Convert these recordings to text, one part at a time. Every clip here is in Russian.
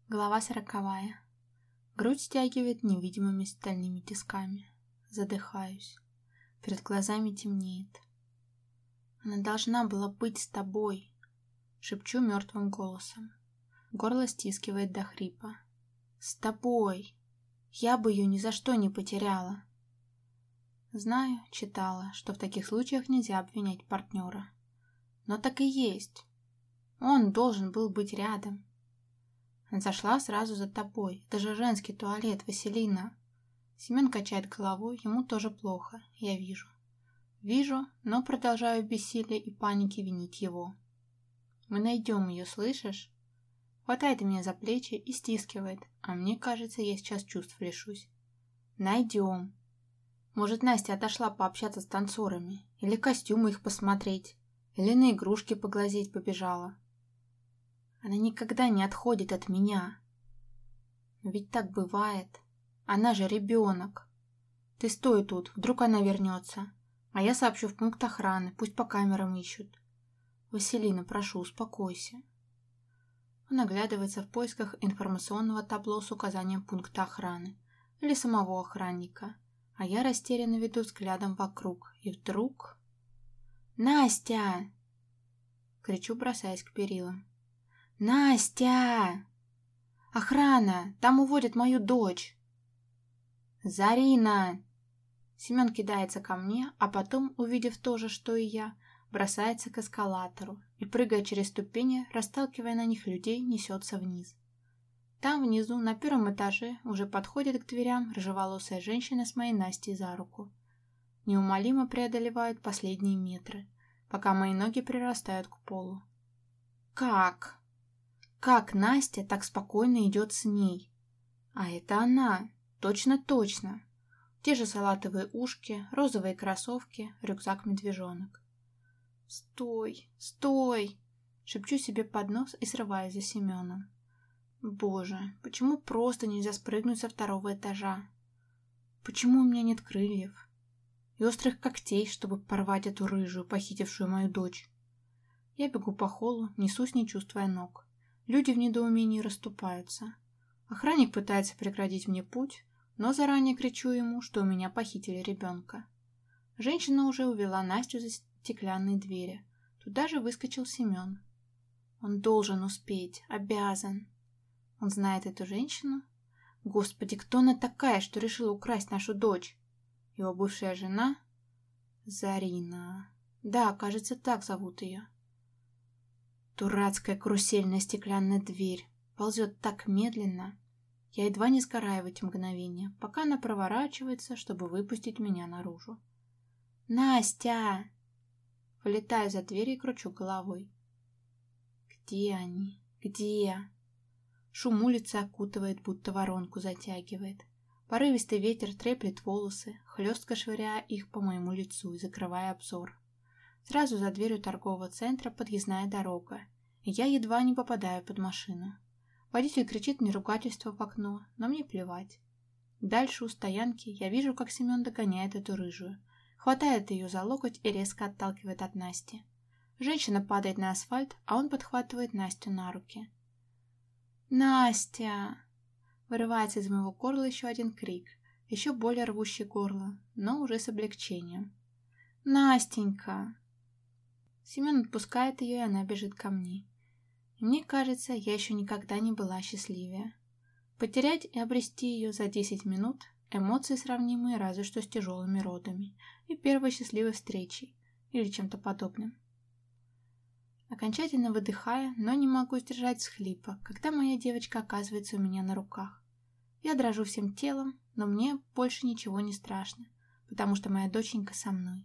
Глава 40. Грудь стягивает невидимыми стальными тисками. Задыхаюсь. Перед глазами темнеет. «Она должна была быть с тобой», — шепчу мертвым голосом. Горло стискивает до хрипа. «С тобой! Я бы ее ни за что не потеряла!» Знаю, читала, что в таких случаях нельзя обвинять партнера. Но так и есть. Он должен был быть рядом. Она зашла сразу за тобой. Это же женский туалет, Василина. Семен качает головой, ему тоже плохо, я вижу. Вижу, но продолжаю в бессилии и панике винить его. Мы найдем ее, слышишь? Хватает меня за плечи и стискивает, а мне кажется, я сейчас чувств лишусь. Найдем. Может, Настя отошла пообщаться с танцорами, или костюмы их посмотреть, или на игрушки поглазеть побежала. Она никогда не отходит от меня. Но ведь так бывает. Она же ребенок. Ты стой тут, вдруг она вернется. А я сообщу в пункт охраны, пусть по камерам ищут. Василина, прошу, успокойся. Он оглядывается в поисках информационного табло с указанием пункта охраны или самого охранника, а я растерянно веду взглядом вокруг, и вдруг... «Настя!» — кричу, бросаясь к перилам. «Настя! Охрана! Там уводят мою дочь!» «Зарина!» Семен кидается ко мне, а потом, увидев то же, что и я, бросается к эскалатору и, прыгая через ступени, расталкивая на них людей, несется вниз. Там внизу, на первом этаже, уже подходит к дверям рыжеволосая женщина с моей Настей за руку. Неумолимо преодолевают последние метры, пока мои ноги прирастают к полу. Как? Как Настя так спокойно идет с ней? А это она, точно-точно. Те же салатовые ушки, розовые кроссовки, рюкзак-медвежонок. «Стой, стой!» — шепчу себе под нос и срываюсь за Семеном. «Боже, почему просто нельзя спрыгнуть со второго этажа? Почему у меня нет крыльев и острых когтей, чтобы порвать эту рыжую, похитившую мою дочь?» Я бегу по холлу, несусь, не чувствуя ног. Люди в недоумении расступаются. Охранник пытается преградить мне путь, но заранее кричу ему, что у меня похитили ребенка. Женщина уже увела Настю за стеклянные двери. Туда же выскочил Семен. Он должен успеть, обязан. Он знает эту женщину? Господи, кто она такая, что решила украсть нашу дочь? Его бывшая жена? Зарина. Да, кажется, так зовут ее. Дурацкая карусельная стеклянная дверь ползет так медленно. Я едва не сгораю в эти мгновения, пока она проворачивается, чтобы выпустить меня наружу. «Настя!» Вылетаю за дверь и кручу головой. Где они? Где? Шум улицы окутывает, будто воронку затягивает. Порывистый ветер треплет волосы, хлестко швыряя их по моему лицу и закрывая обзор. Сразу за дверью торгового центра подъездная дорога, и я едва не попадаю под машину. Водитель кричит мне ругательство в окно, но мне плевать. Дальше у стоянки я вижу, как Семен догоняет эту рыжую, хватает ее за локоть и резко отталкивает от Насти. Женщина падает на асфальт, а он подхватывает Настю на руки. «Настя!» Вырывается из моего горла еще один крик, еще более рвущий горло, но уже с облегчением. «Настенька!» Семен отпускает ее, и она бежит ко мне. И мне кажется, я еще никогда не была счастливее. Потерять и обрести ее за 10 минут – эмоции, сравнимые разве что с тяжелыми родами и первой счастливой встречей или чем-то подобным. Окончательно выдыхая, но не могу сдержать всхлипа, когда моя девочка оказывается у меня на руках. Я дрожу всем телом, но мне больше ничего не страшно, потому что моя доченька со мной.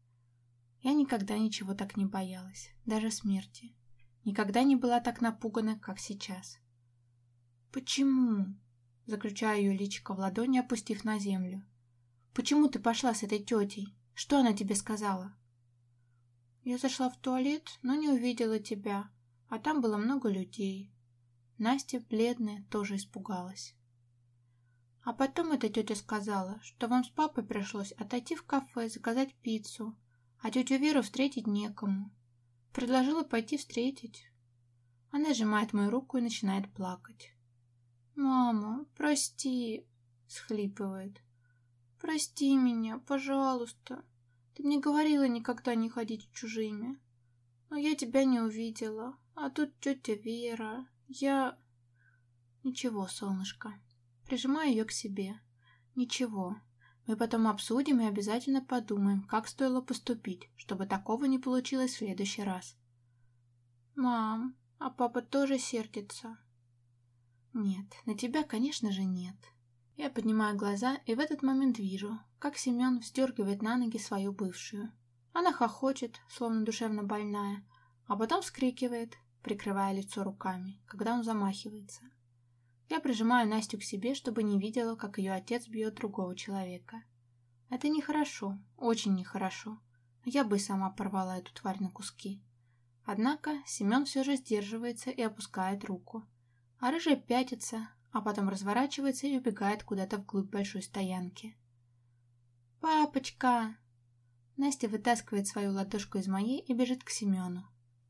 Я никогда ничего так не боялась, даже смерти. Никогда не была так напугана, как сейчас. «Почему?» — заключаю ее личико в ладони, опустив на землю. «Почему ты пошла с этой тетей? Что она тебе сказала?» «Я зашла в туалет, но не увидела тебя, а там было много людей». Настя, бледная, тоже испугалась. «А потом эта тетя сказала, что вам с папой пришлось отойти в кафе, заказать пиццу, а тетю Веру встретить некому. Предложила пойти встретить». Она сжимает мою руку и начинает плакать. «Мама, прости», — схлипывает. «Прости меня, пожалуйста. Ты мне говорила никогда не ходить с чужими. Но я тебя не увидела. А тут тетя Вера. Ничего, солнышко. Прижимаю ее к себе. Ничего. Мы потом обсудим и обязательно подумаем, как стоило поступить, чтобы такого не получилось в следующий раз». «Мам, а папа тоже сердится?» «Нет, на тебя, конечно же, нет». Я поднимаю глаза и в этот момент вижу, как Семен вздергивает на ноги свою бывшую. Она хохочет, словно душевно больная, а потом вскрикивает, прикрывая лицо руками, когда он замахивается. Я прижимаю Настю к себе, чтобы не видела, как ее отец бьет другого человека. Это нехорошо, очень нехорошо. Я бы и сама порвала эту тварь на куски. Однако Семен все же сдерживается и опускает руку. А рыжая пятится, а потом разворачивается и убегает куда-то вглубь большой стоянки. «Папочка!» Настя вытаскивает свою ладошку из моей и бежит к Семену.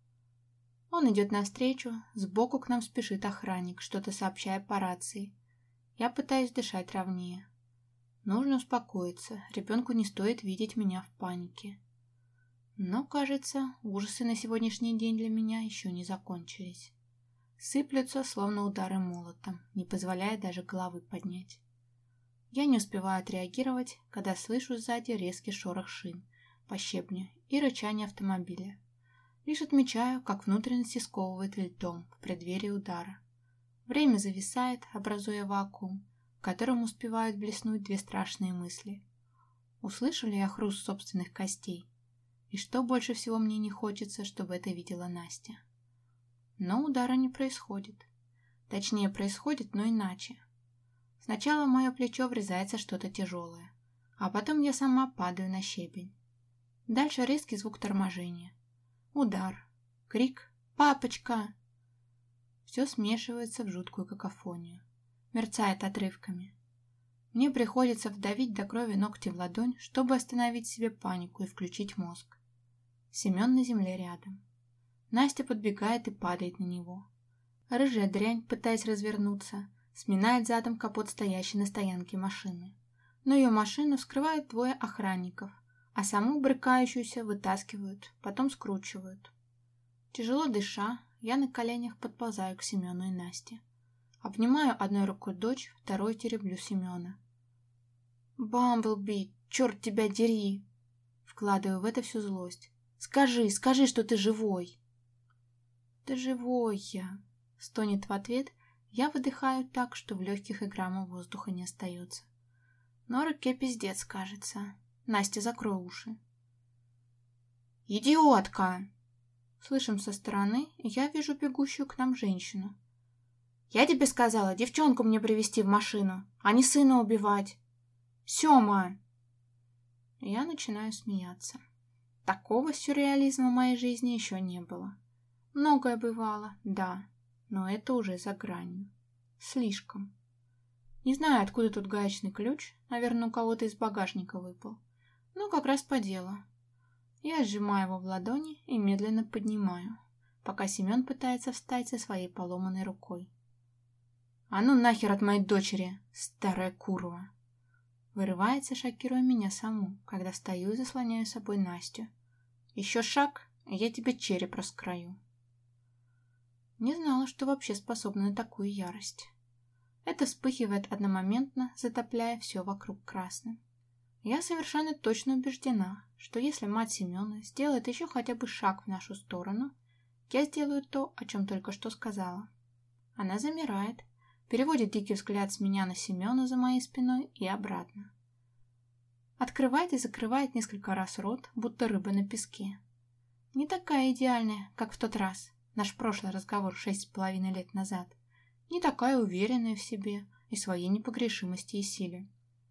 Он идет навстречу, сбоку к нам спешит охранник, что-то сообщая по рации. Я пытаюсь дышать ровнее. Нужно успокоиться, ребенку не стоит видеть меня в панике. Но, кажется, ужасы на сегодняшний день для меня еще не закончились. Сыплются, словно удары молотом, не позволяя даже головы поднять. Я не успеваю отреагировать, когда слышу сзади резкий шорох шин по щебню и рычание автомобиля. Лишь отмечаю, как внутренности сковывает льдом в преддверии удара. Время зависает, образуя вакуум, в котором успевают блеснуть две страшные мысли. Услышу ли я хруст собственных костей? И что больше всего мне не хочется, чтобы это видела Настя? Но удара не происходит. Точнее, происходит, но иначе. Сначала в мое плечо врезается что-то тяжелое, а потом я сама падаю на щебень. Дальше резкий звук торможения. Удар. Крик «Папочка!». Все смешивается в жуткую какофонию. Мерцает отрывками. Мне приходится вдавить до крови ногти в ладонь, чтобы остановить себе панику и включить мозг. Семен на земле рядом. Настя подбегает и падает на него. Рыжая дрянь, пытаясь развернуться, сминает задом капот стоящей на стоянке машины. Но ее машину вскрывают двое охранников, а саму брыкающуюся вытаскивают, потом скручивают. Тяжело дыша, я на коленях подползаю к Семену и Насте. Обнимаю одной рукой дочь, второй тереблю Семена. «Бамблби, черт тебя дери!» Вкладываю в это всю злость. «Скажи, что ты живой!» «Да живой я!» Стонет в ответ, я выдыхаю так, что в легких и грамма воздуха не остается. Но руке пиздец, кажется. Настя, закрой уши. «Идиотка!» Слышим со стороны, и я вижу бегущую к нам женщину. «Я тебе сказала девчонку мне привезти в машину, а не сына убивать. Сёма!» Я начинаю смеяться. Такого сюрреализма в моей жизни еще не было. Многое бывало, да, но это уже за гранью. Слишком. Не знаю, откуда тут гаечный ключ, наверное, у кого-то из багажника выпал. Но как раз по делу. Я сжимаю его в ладони и медленно поднимаю, пока Семен пытается встать со своей поломанной рукой. «А ну нахер от моей дочери, старая курва!» Вырывается, шокируя меня саму, когда стою и заслоняю собой Настю. «Еще шаг, и я тебе череп раскрою». Не знала, что вообще способна на такую ярость. Это вспыхивает одномоментно, затопляя все вокруг красным. Я совершенно точно убеждена, что если мать Семена сделает еще хотя бы шаг в нашу сторону, я сделаю то, о чем только что сказала. Она замирает, переводит дикий взгляд с меня на Семена за моей спиной и обратно. Открывает и закрывает несколько раз рот, будто рыба на песке. Не такая идеальная, как в тот раз, наш прошлый разговор 6,5 лет назад. Не такая уверенная в себе и своей непогрешимости и силе.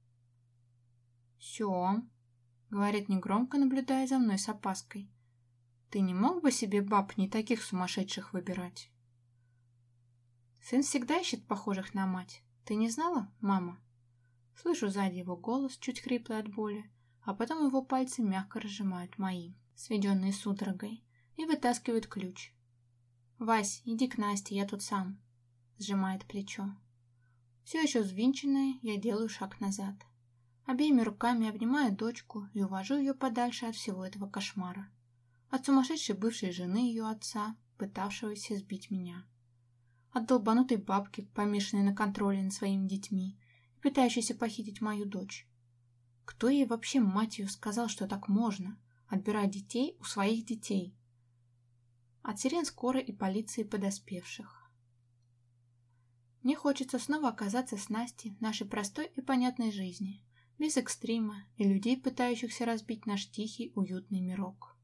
«Сём», — говорит негромко, наблюдая за мной с опаской, — «ты не мог бы себе баб не таких сумасшедших выбирать?» Сын всегда ищет похожих на мать. Ты не знала, мама? Слышу сзади его голос, чуть хриплый от боли, а потом его пальцы мягко разжимают мои, сведенные судорогой, и вытаскивают ключ. «Вась, иди к Насте, я тут сам», — сжимает плечо. Все еще взвинченная, я делаю шаг назад. Обеими руками обнимаю дочку и увожу ее подальше от всего этого кошмара. От сумасшедшей бывшей жены ее отца, пытавшегося сбить меня. От долбанутой бабки, помешанной на контроле над своими детьми и пытающейся похитить мою дочь. Кто ей вообще, мать ее, сказал, что так можно, отбирать детей у своих детей? От сирен скорой и полиции подоспевших. Мне хочется снова оказаться с Настей в нашей простой и понятной жизни, без экстрима и людей, пытающихся разбить наш тихий, уютный мирок.